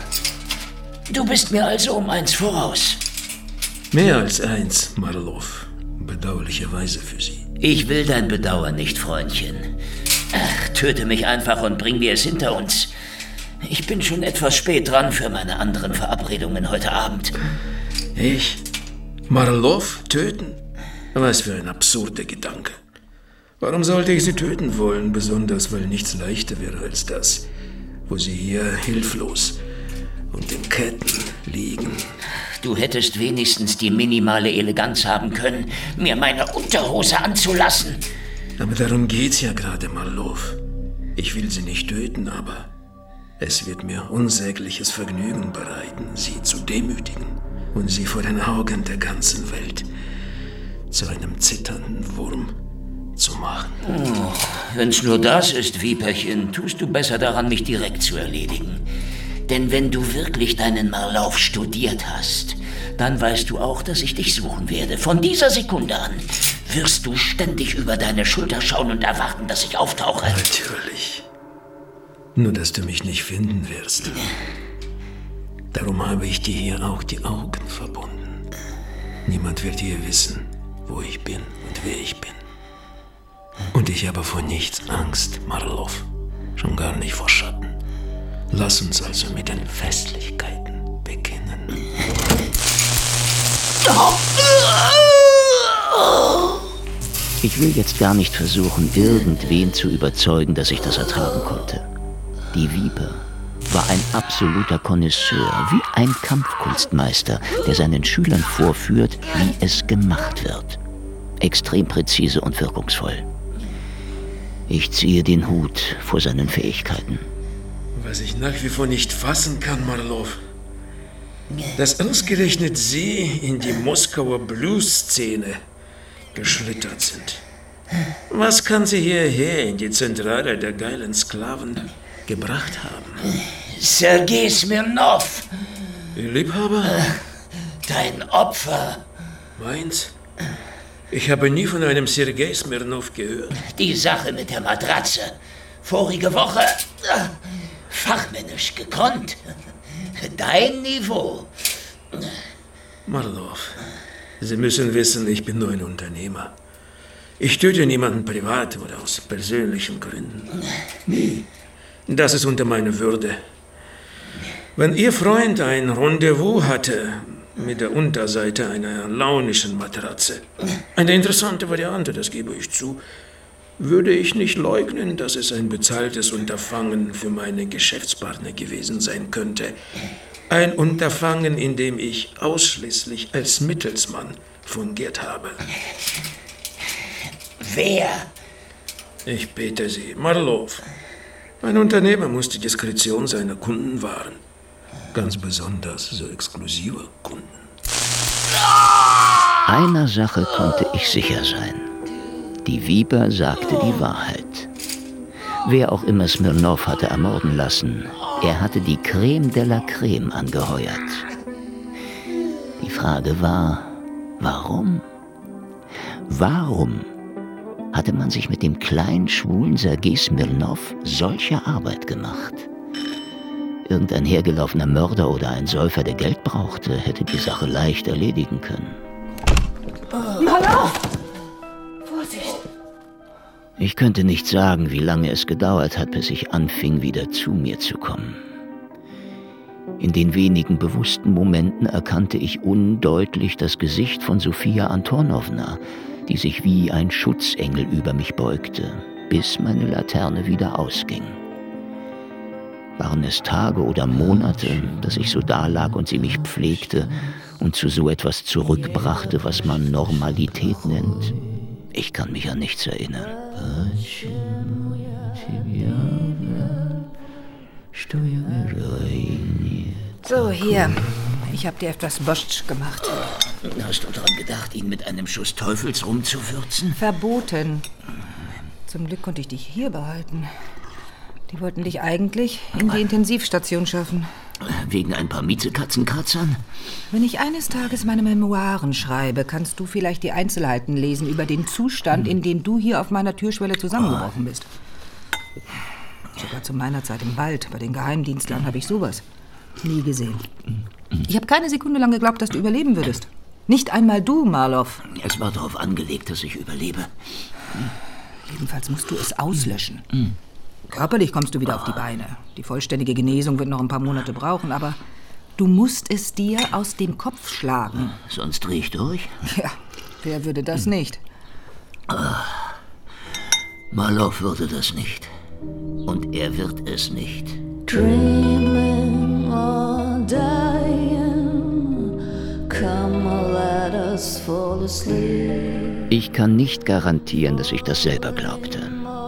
Du bist mir also um eins voraus. Mehr als eins, Marlow. Bedauerlicherweise für Sie. Ich will dein Bedauern nicht, Freundchen. Ach, töte mich einfach und bring wir es hinter uns. Ich bin schon etwas spät dran für meine anderen Verabredungen heute Abend. Ich? Marlow töten? Was für ein absurder Gedanke. Warum sollte ich sie töten wollen? Besonders, weil nichts leichter wäre als das, wo sie hier hilflos und in Ketten liegen. Du hättest wenigstens die minimale Eleganz haben können, mir meine Unterhose anzulassen. Aber darum geht's ja gerade, Marlow. Ich will sie nicht töten, aber es wird mir unsägliches Vergnügen bereiten, sie zu demütigen und sie vor den Augen der ganzen Welt zu einem zitternden Wurm zu machen. Oh, wenn's nur das ist, Viperchen, tust du besser daran, mich direkt zu erledigen. Denn wenn du wirklich deinen Marlow studiert hast, dann weißt du auch, dass ich dich suchen werde. Von dieser Sekunde an wirst du ständig über deine Schulter schauen und erwarten, dass ich auftauche. Natürlich. Nur, dass du mich nicht finden wirst. Darum habe ich dir hier auch die Augen verbunden. Niemand wird hier wissen, wo ich bin und wer ich bin. Und ich habe vor nichts Angst, Marlow. Schon gar nicht vor Schatten. Lass uns also mit den Festlichkeiten beginnen. Ich will jetzt gar nicht versuchen, irgendwen zu überzeugen, dass ich das ertragen konnte. Die Viper war ein absoluter Connoisseur, wie ein Kampfkunstmeister, der seinen Schülern vorführt, wie es gemacht wird. Extrem präzise und wirkungsvoll. Ich ziehe den Hut vor seinen Fähigkeiten. Was ich nach wie vor nicht fassen kann, Marlow, dass ausgerechnet Sie in die Moskauer Blues-Szene geschlittert sind. Was kann Sie hierher in die Zentrale der geilen Sklaven gebracht haben? Sergei Smirnow. Ihr Liebhaber? Dein Opfer. Meins? Ich habe nie von einem Sergei Smirnow gehört. Die Sache mit der Matratze. Vorige Woche fachmännisch gekonnt. Dein Niveau. Marlow, Sie müssen wissen, ich bin nur ein Unternehmer. Ich töte niemanden privat oder aus persönlichen Gründen. Nie. Das ist unter meiner Würde. Wenn Ihr Freund ein Rendezvous hatte mit der Unterseite einer launischen Matratze, eine interessante Variante, das gebe ich zu, würde ich nicht leugnen, dass es ein bezahltes Unterfangen für meine Geschäftspartner gewesen sein könnte. Ein Unterfangen, in dem ich ausschließlich als Mittelsmann fungiert habe. Wer? Ich bitte Sie, Marlow. Ein Unternehmer muss die Diskretion seiner Kunden wahren. Ganz besonders so exklusive Kunden. Einer Sache konnte ich sicher sein. Die Viper sagte die Wahrheit. Wer auch immer Smirnow hatte ermorden lassen, er hatte die Creme de la Creme angeheuert. Die Frage war, warum? Warum hatte man sich mit dem kleinen, schwulen Sergei Smirnow solche Arbeit gemacht? Irgendein hergelaufener Mörder oder ein Säufer, der Geld brauchte, hätte die Sache leicht erledigen können. Marlow! Vorsicht! Ich könnte nicht sagen, wie lange es gedauert hat, bis ich anfing, wieder zu mir zu kommen. In den wenigen bewussten Momenten erkannte ich undeutlich das Gesicht von Sofia Antonowna, die sich wie ein Schutzengel über mich beugte, bis meine Laterne wieder ausging. Waren es Tage oder Monate, dass ich so dalag und sie mich pflegte und zu so etwas zurückbrachte, was man Normalität nennt? Ich kann mich an nichts erinnern. So, hier. Ich hab dir etwas Borscht gemacht. Hast du daran gedacht, ihn mit einem Schuss Teufels rumzuwürzen? Verboten. Zum Glück konnte ich dich hier behalten. Die wollten dich eigentlich in die Intensivstation schaffen. Wegen ein paar Miezekatzenkratzern? Wenn ich eines Tages meine Memoiren schreibe, kannst du vielleicht die Einzelheiten lesen über den Zustand, in dem du hier auf meiner Türschwelle zusammengebrochen bist. Sogar zu meiner Zeit im Wald, bei den Geheimdienstlern, habe ich sowas nie gesehen. Ich habe keine Sekunde lang geglaubt, dass du überleben würdest. Nicht einmal du, Marloff. Es war darauf angelegt, dass ich überlebe. Jedenfalls musst du es auslöschen. Körperlich kommst du wieder auf die Beine. Die vollständige Genesung wird noch ein paar Monate brauchen, aber du musst es dir aus dem Kopf schlagen. Sonst dreh ich durch? Ja, wer würde das nicht? Marloff würde das nicht. Und er wird es nicht. Dreaming or dying, come let us fall asleep. Ich kann nicht garantieren, dass ich das selber glaubte.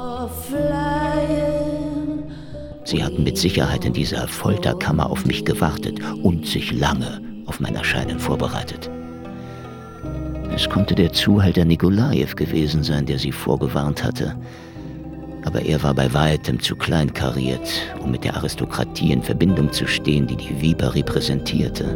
Sie hatten mit Sicherheit in dieser Folterkammer auf mich gewartet und sich lange auf mein Erscheinen vorbereitet. Es konnte der Zuhälter Nikolajew gewesen sein, der sie vorgewarnt hatte. Aber er war bei weitem zu kleinkariert, um mit der Aristokratie in Verbindung zu stehen, die die Viper repräsentierte.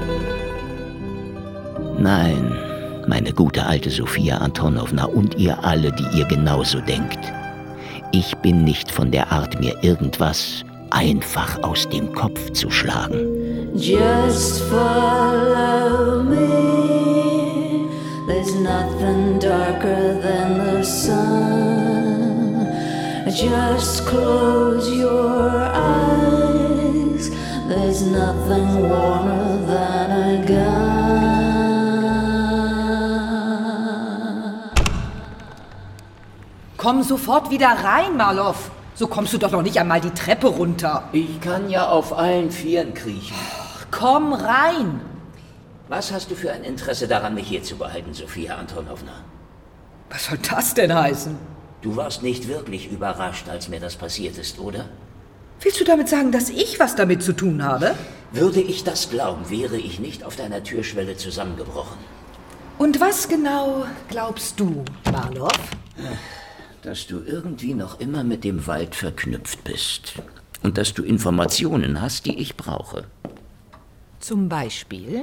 Nein, meine gute alte Sofia Antonowna und ihr alle, die ihr genauso denkt. Ich bin nicht von der Art, mir irgendwas einfach aus dem Kopf zu schlagen. Just follow me. There's nothing darker than the sun. Just close your eyes. There's nothing warmer than a gun. Komm sofort wieder rein, Marloff. So kommst du doch noch nicht einmal die Treppe runter. Ich kann ja auf allen Vieren kriechen. Komm rein. Was hast du für ein Interesse daran, mich hier zu behalten, Sofia Antonowna? Was soll das denn heißen? Du warst nicht wirklich überrascht, als mir das passiert ist, oder? Willst du damit sagen, dass ich was damit zu tun habe? Würde ich das glauben, wäre ich nicht auf deiner Türschwelle zusammengebrochen. Und was genau glaubst du, Marloff? Dass du irgendwie noch immer mit dem Wald verknüpft bist. Und dass du Informationen hast, die ich brauche. Zum Beispiel?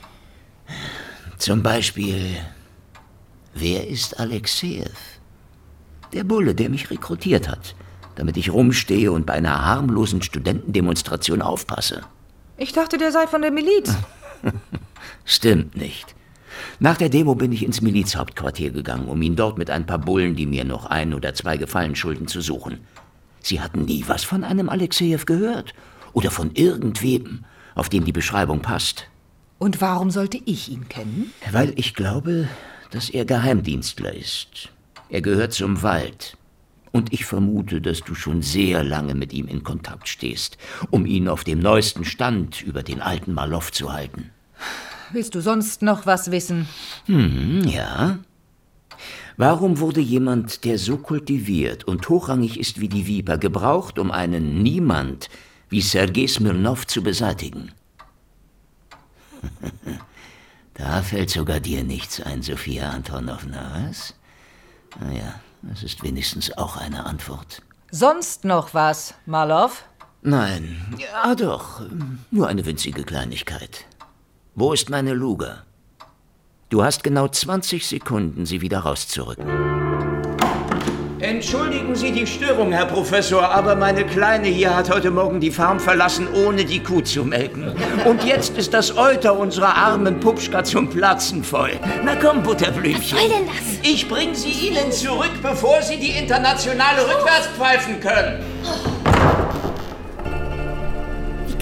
Zum Beispiel, wer ist Alexejew? Der Bulle, der mich rekrutiert hat, damit ich rumstehe und bei einer harmlosen Studentendemonstration aufpasse. Ich dachte, der sei von der Miliz. Stimmt nicht. Nach der Demo bin ich ins Milizhauptquartier gegangen, um ihn dort mit ein paar Bullen, die mir noch ein oder zwei Gefallen schulden, zu suchen. Sie hatten nie was von einem Alexejew gehört. Oder von irgendwem, auf dem die Beschreibung passt. Und warum sollte ich ihn kennen? Weil ich glaube, dass er Geheimdienstler ist. Er gehört zum Wald. Und ich vermute, dass du schon sehr lange mit ihm in Kontakt stehst, um ihn auf dem neuesten Stand über den alten Marloff zu halten. Willst du sonst noch was wissen? Hm, ja. Warum wurde jemand, der so kultiviert und hochrangig ist wie die Viper, gebraucht, um einen Niemand wie Sergei Smirnow zu beseitigen? Da fällt sogar dir nichts ein, Sofia Antonowna, was? Naja, das ist wenigstens auch eine Antwort. Sonst noch was, Marloff? Nein, ja doch, nur eine winzige Kleinigkeit. Wo ist meine Luger? Du hast genau zwanzig Sekunden, sie wieder rauszurücken. Entschuldigen Sie die Störung, Herr Professor, aber meine Kleine hier hat heute Morgen die Farm verlassen, ohne die Kuh zu melken. Und jetzt ist das Euter unserer armen Pupschka zum Platzen voll. Na komm, Butterblümchen. Was soll denn das? Ich bring sie Ihnen zurück, bevor Sie die Internationale rückwärts pfeifen können. Wie kannst du es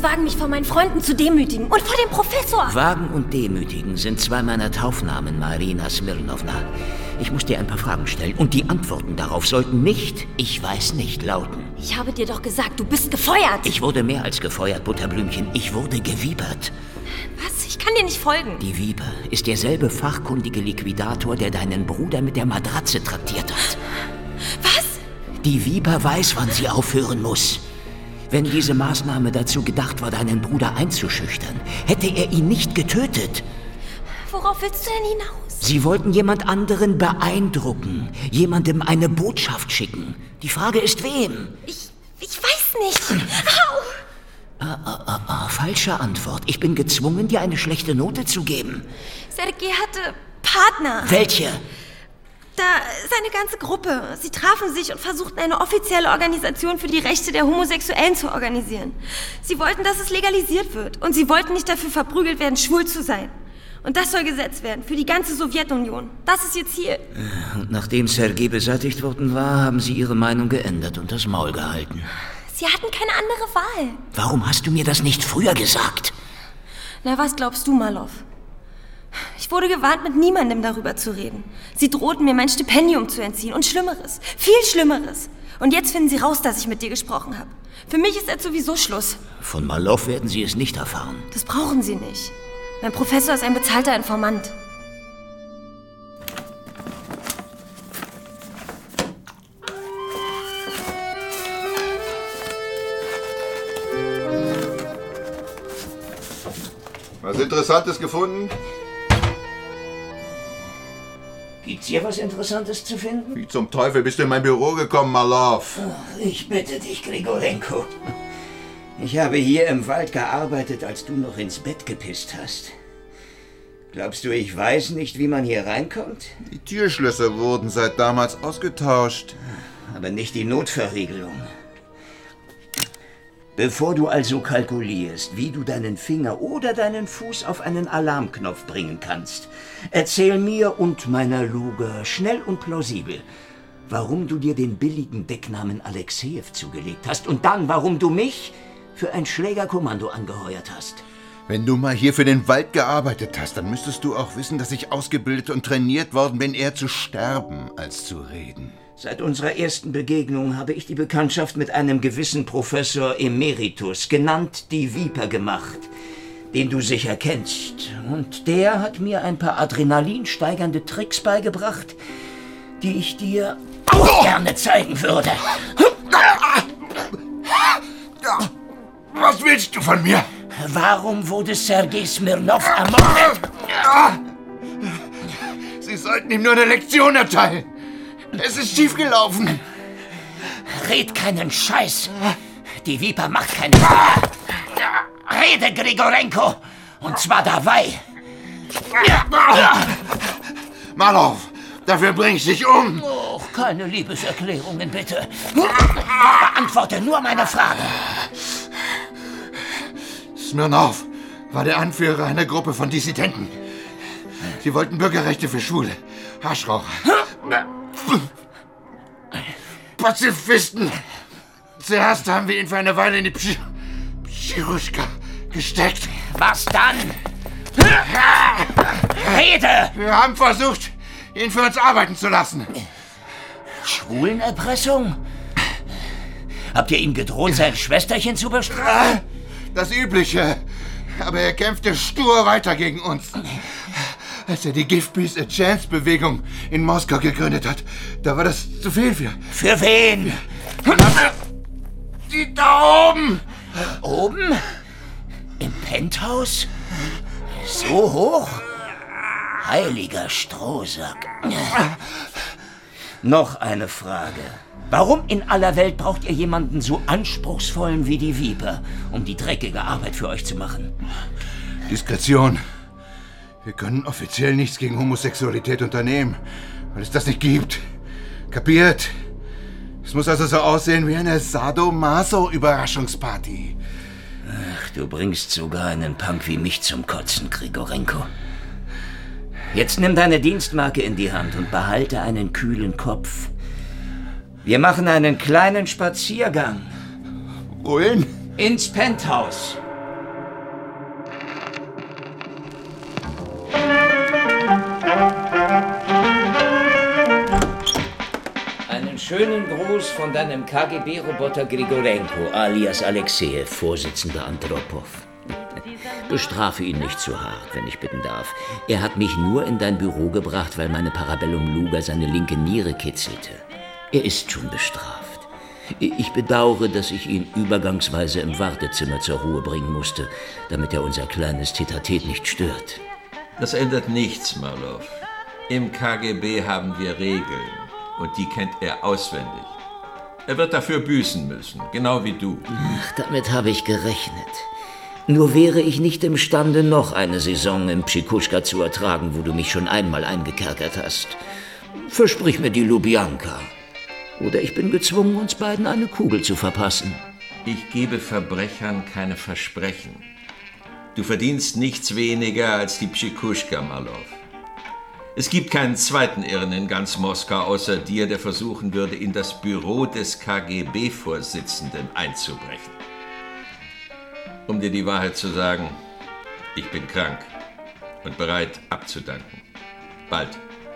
es wagen, mich vor meinen Freunden zu demütigen und vor dem Professor. Wagen und demütigen sind zwei meiner Taufnamen, Marina Smirnovna. Ich muss dir ein paar Fragen stellen und die Antworten darauf sollten nicht, ich weiß nicht, lauten. Ich habe dir doch gesagt, du bist gefeuert. Ich wurde mehr als gefeuert, Butterblümchen. Ich wurde gewiepert. Was? Ich kann dir nicht folgen. Die Viper ist derselbe fachkundige Liquidator, der deinen Bruder mit der Matratze traktiert hat. Was? Die Viper weiß, wann sie aufhören muss. Wenn diese Maßnahme dazu gedacht war, deinen Bruder einzuschüchtern, hätte er ihn nicht getötet. Worauf willst du denn hinaus? Sie wollten jemand anderen beeindrucken, jemandem eine Botschaft schicken. Die Frage ist, wem? Ich, ich weiß nicht. Au! Ah, ah, ah, ah, falsche Antwort. Ich bin gezwungen, dir eine schlechte Note zu geben. Sergei hatte Partner. Welche? Da, seine ganze Gruppe. Sie trafen sich und versuchten, eine offizielle Organisation für die Rechte der Homosexuellen zu organisieren. Sie wollten, dass es legalisiert wird. Und sie wollten nicht dafür verprügelt werden, schwul zu sein. Und das soll gesetzt werden, für die ganze Sowjetunion. Das ist ihr Ziel. Und nachdem Sergei beseitigt worden war, haben sie ihre Meinung geändert und das Maul gehalten. Sie hatten keine andere Wahl. Warum hast du mir das nicht früher gesagt? Na, was glaubst du, Marlow? Ich wurde gewarnt, mit niemandem darüber zu reden. Sie drohten mir, mein Stipendium zu entziehen und Schlimmeres. Viel Schlimmeres. Und jetzt finden sie raus, dass ich mit dir gesprochen habe. Für mich ist jetzt sowieso Schluss. Von Marlow werden sie es nicht erfahren. Das brauchen sie nicht. Mein Professor ist ein bezahlter Informant. Was Interessantes gefunden? Gibt's hier was Interessantes zu finden? Wie zum Teufel bist du in mein Büro gekommen, Marlow? Ach, ich bitte dich, Grigorenko. Ich habe hier im Wald gearbeitet, als du noch ins Bett gepisst hast. Glaubst du, ich weiß nicht, wie man hier reinkommt? Die Türschlösser wurden seit damals ausgetauscht. Aber nicht die Notverriegelung. Bevor du also kalkulierst, wie du deinen Finger oder deinen Fuß auf einen Alarmknopf bringen kannst, erzähl mir und meiner Luga schnell und plausibel, warum du dir den billigen Decknamen Alexejew zugelegt hast und dann, warum du mich für ein Schlägerkommando angeheuert hast. Wenn du mal hier für den Wald gearbeitet hast, dann müsstest du auch wissen, dass ich ausgebildet und trainiert worden bin, eher zu sterben als zu reden. Seit unserer ersten Begegnung habe ich die Bekanntschaft mit einem gewissen Professor Emeritus, genannt die Viper, gemacht, den du sicher kennst. Und der hat mir ein paar adrenalinsteigernde Tricks beigebracht, die ich dir auch gerne zeigen würde. Was willst du von mir? Warum wurde Sergei Smirnow ermordet? Sie sollten ihm nur eine Lektion erteilen. Es ist schiefgelaufen. Red keinen Scheiß. Die Viper macht keine Fehler. Rede, Grigorenko. Und zwar dabei. Marlow, dafür bring ich dich um. Oh, keine Liebeserklärungen, bitte. Beantworte nur meine Frage. Smirnow war der Anführer einer Gruppe von Dissidenten. Sie wollten Bürgerrechte für Schwule, Haschraucher, Pazifisten. Zuerst haben wir ihn für eine Weile in die Psch Pschiruschka gesteckt. Was dann? Rede! Wir haben versucht, ihn für uns arbeiten zu lassen. Schwulenerpressung? Habt ihr ihm gedroht, sein Schwesterchen zu bestrafen? Das Übliche. Aber er kämpfte stur weiter gegen uns. Als er die Give Peace a Chance Bewegung in Moskau gegründet hat, da war das zu viel für. Für wen? Die da oben! Oben? Im Penthouse? So hoch? Heiliger Strohsack. Noch eine Frage. Warum in aller Welt braucht ihr jemanden so anspruchsvollen wie die Viper, um die dreckige Arbeit für euch zu machen? Diskretion. Wir können offiziell nichts gegen Homosexualität unternehmen, weil es das nicht gibt. Kapiert? Es muss also so aussehen wie eine Sadomaso-Überraschungsparty. Ach, du bringst sogar einen Punk wie mich zum Kotzen, Grigorenko. Jetzt nimm deine Dienstmarke in die Hand und behalte einen kühlen Kopf. Wir machen einen kleinen Spaziergang. Wohin? Ins Penthouse. Schönen Gruß von deinem K G B-Roboter Grigorenko, alias Alexejew, Vorsitzender Andropow. Bestrafe ihn nicht zu hart, wenn ich bitten darf. Er hat mich nur in dein Büro gebracht, weil meine Parabellum-Luger seine linke Niere kitzelte. Er ist schon bestraft. Ich bedauere, dass ich ihn übergangsweise im Wartezimmer zur Ruhe bringen musste, damit er unser kleines Tete-a-Tete nicht stört. Das ändert nichts, Marlow. Im K G B haben wir Regeln und die kennt er auswendig. Er wird dafür büßen müssen, genau wie du. Ach, damit habe ich gerechnet. Nur wäre ich nicht imstande, noch eine Saison im Psikuschka zu ertragen, wo du mich schon einmal eingekerkert hast. Versprich mir die Lubjanka. Oder ich bin gezwungen, uns beiden eine Kugel zu verpassen. Ich gebe Verbrechern keine Versprechen. Du verdienst nichts weniger als die Psikuschka, Marlow. Es gibt keinen zweiten Irren in ganz Moskau außer dir, der versuchen würde, in das Büro des K G B-Vorsitzenden einzubrechen. Um dir die Wahrheit zu sagen, ich bin krank und bereit abzudanken. Bald.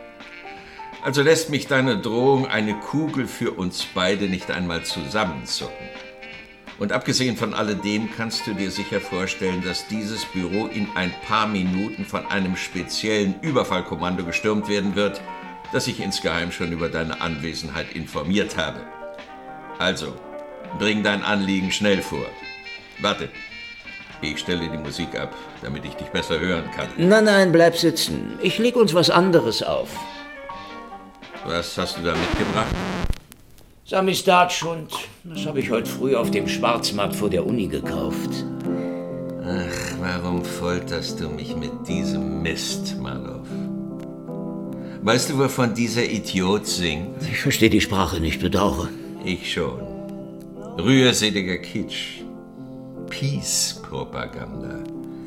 Also lässt mich deine Drohung, eine Kugel für uns beide nicht einmal zusammenzucken. Und abgesehen von alledem kannst du dir sicher vorstellen, dass dieses Büro in ein paar Minuten von einem speziellen Überfallkommando gestürmt werden wird, das ich insgeheim schon über deine Anwesenheit informiert habe. Also, bring dein Anliegen schnell vor. Warte. Ich stelle die Musik ab, damit ich dich besser hören kann. Nein, nein, bleib sitzen. Ich leg uns was anderes auf. Was hast du da mitgebracht? Samistatschhund. Das habe ich heute früh auf dem Schwarzmarkt vor der Uni gekauft. Ach, warum folterst du mich mit diesem Mist, Marlow? Weißt du, wovon dieser Idiot singt? Ich verstehe die Sprache nicht, bedauere. Ich schon. Rührseliger Kitsch. Peace-Propaganda.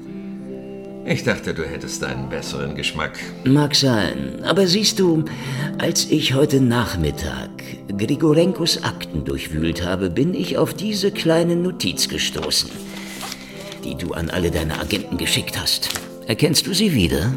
Ich dachte, du hättest einen besseren Geschmack. Mag sein, aber siehst du, als ich heute Nachmittag Grigorenkos Akten durchwühlt habe, bin ich auf diese kleine Notiz gestoßen, die du an alle deine Agenten geschickt hast. Erkennst du sie wieder?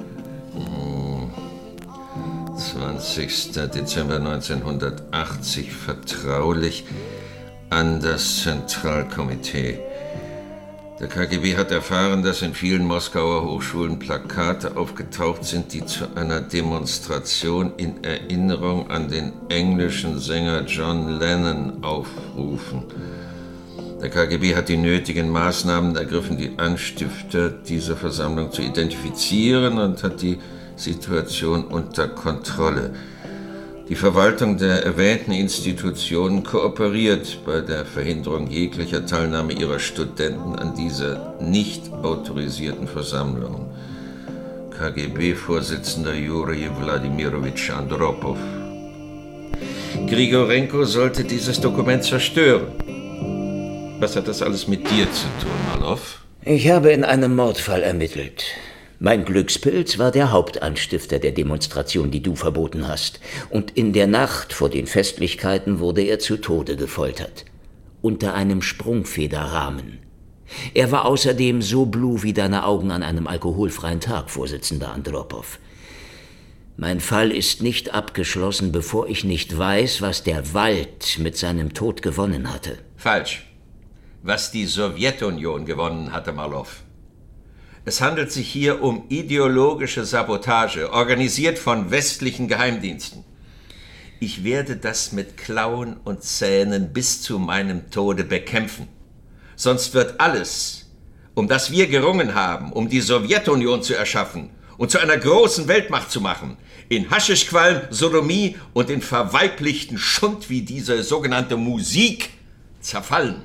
zwanzigster Dezember neunzehnhundertachtzig, vertraulich an das Zentralkomitee. Der K G B hat erfahren, dass in vielen Moskauer Hochschulen Plakate aufgetaucht sind, die zu einer Demonstration in Erinnerung an den englischen Sänger John Lennon aufrufen. Der K G B hat die nötigen Maßnahmen ergriffen, die Anstifter dieser Versammlung zu identifizieren und hat die Situation unter Kontrolle. Die Verwaltung der erwähnten Institutionen kooperiert bei der Verhinderung jeglicher Teilnahme ihrer Studenten an dieser nicht autorisierten Versammlung. K G B-Vorsitzender Juri Wladimirowitsch Andropow. Grigorenko sollte dieses Dokument zerstören. Was hat das alles mit dir zu tun, Marlow? Ich habe in einem Mordfall ermittelt. Mein Glückspilz war der Hauptanstifter der Demonstration, die du verboten hast. Und in der Nacht vor den Festlichkeiten wurde er zu Tode gefoltert. Unter einem Sprungfederrahmen. Er war außerdem so blu wie deine Augen an einem alkoholfreien Tag, Vorsitzender Andropow. Mein Fall ist nicht abgeschlossen, bevor ich nicht weiß, was der Wald mit seinem Tod gewonnen hatte. Falsch. Was die Sowjetunion gewonnen hatte, Marlow. Es handelt sich hier um ideologische Sabotage, organisiert von westlichen Geheimdiensten. Ich werde das mit Klauen und Zähnen bis zu meinem Tode bekämpfen. Sonst wird alles, um das wir gerungen haben, um die Sowjetunion zu erschaffen und zu einer großen Weltmacht zu machen, in Haschischqualm, Sodomie und in verweiblichten Schund wie diese sogenannte Musik zerfallen.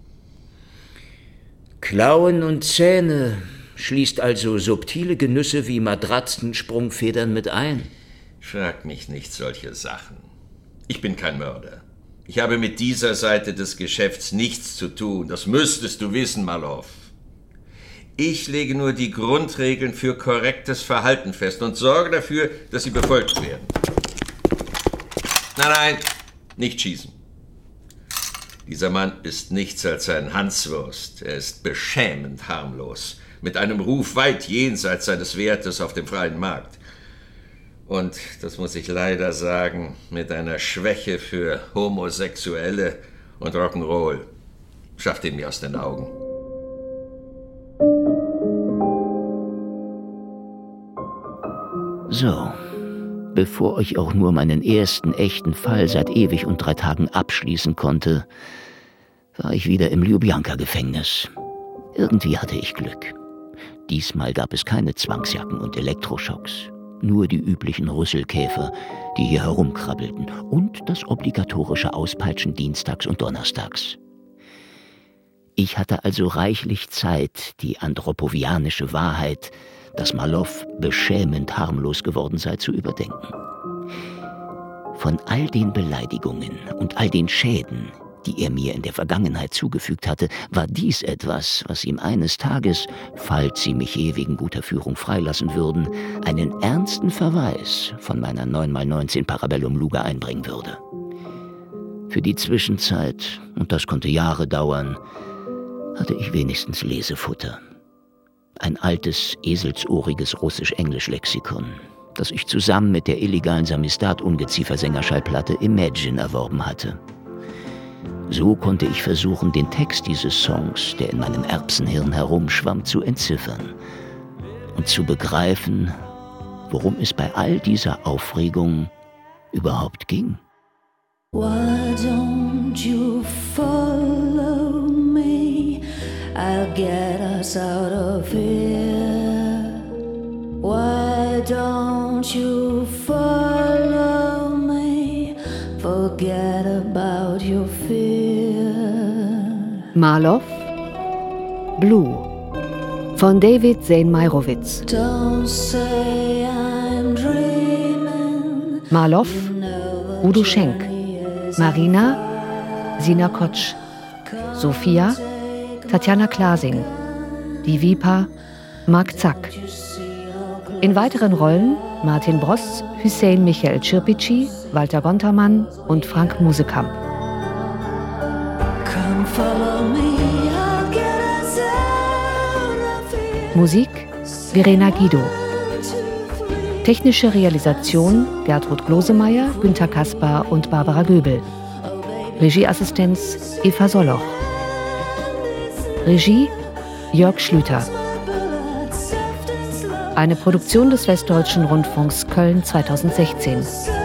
Klauen und Zähne schließt also subtile Genüsse wie Matratzen, Sprungfedern mit ein? Frag mich nicht solche Sachen. Ich bin kein Mörder. Ich habe mit dieser Seite des Geschäfts nichts zu tun. Das müsstest du wissen, Marlow. Ich lege nur die Grundregeln für korrektes Verhalten fest und sorge dafür, dass sie befolgt werden. Nein, nein, nicht schießen. Dieser Mann ist nichts als ein Hanswurst. Er ist beschämend harmlos, mit einem Ruf weit jenseits seines Wertes auf dem freien Markt. Und, das muss ich leider sagen, mit einer Schwäche für Homosexuelle und Rock'n'Roll. Schafft ihn mir aus den Augen. So, bevor ich auch nur meinen ersten echten Fall seit ewig und drei Tagen abschließen konnte, war ich wieder im Ljubljanka-Gefängnis. Irgendwie hatte ich Glück. Diesmal gab es keine Zwangsjacken und Elektroschocks. Nur die üblichen Rüsselkäfer, die hier herumkrabbelten. Und das obligatorische Auspeitschen dienstags und donnerstags. Ich hatte also reichlich Zeit, die anthropovianische Wahrheit, dass Marlow beschämend harmlos geworden sei, zu überdenken. Von all den Beleidigungen und all den Schäden, die er mir in der Vergangenheit zugefügt hatte, war dies etwas, was ihm eines Tages, falls sie mich je wegen guter Führung freilassen würden, einen ernsten Verweis von meiner neun mal neunzehn Parabellum-Luga einbringen würde. Für die Zwischenzeit, und das konnte Jahre dauern, hatte ich wenigstens Lesefutter. Ein altes, eselsohriges Russisch-Englisch-Lexikon, das ich zusammen mit der illegalen Samistat-Ungeziefer-Sängerschallplatte Imagine erworben hatte. So konnte ich versuchen, den Text dieses Songs, der in meinem Erbsenhirn herumschwamm, zu entziffern und zu begreifen, worum es bei all dieser Aufregung überhaupt ging. Why don't you follow me? I'll get us out of here. Why don't you follow me? Forget about your fear. Marlow, Blue von David Zane Meyerowitz. Don't say I'm dreaming. Marlow, Udo Schenk. Marina, Sina Kotsch. Sophia, Tatjana Klasing. Die Vipa, Mark Zack. In weiteren Rollen Martin Bross, Hüseyin Michael Çirpici, Walter Gontermann und Frank Musekamp. Musik Verena Guido. Technische Realisation Gertrud Glosemeyer, Günter Kaspar und Barbara Göbel. Regieassistenz Eva Soloch. Regie Jörg Schlüter. Eine Produktion des Westdeutschen Rundfunks Köln zweitausendsechzehn.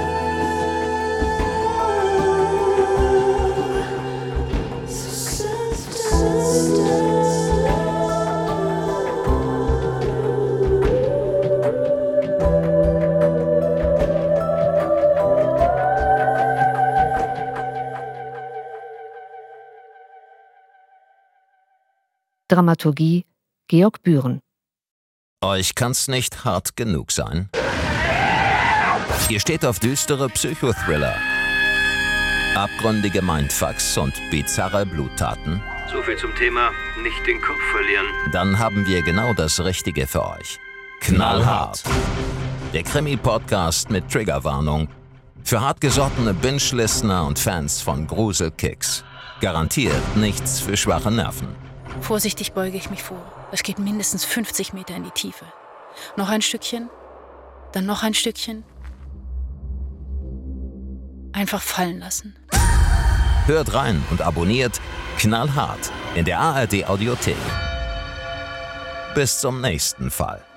Dramaturgie Georg Bühren. Euch kann's nicht hart genug sein. Ihr steht auf düstere Psychothriller, abgründige Mindfucks und bizarre Bluttaten. So viel zum Thema nicht den Kopf verlieren. Dann haben wir genau das Richtige für euch. Knallhart. Der Krimi-Podcast mit Triggerwarnung. Für hartgesottene Binge-Listener und Fans von Gruselkicks. Garantiert nichts für schwache Nerven. Vorsichtig beuge ich mich vor. Es geht mindestens fünfzig Meter in die Tiefe. Noch ein Stückchen, dann noch ein Stückchen. Einfach fallen lassen. Hört rein und abonniert Knallhart in der A R D Audiothek. Bis zum nächsten Fall.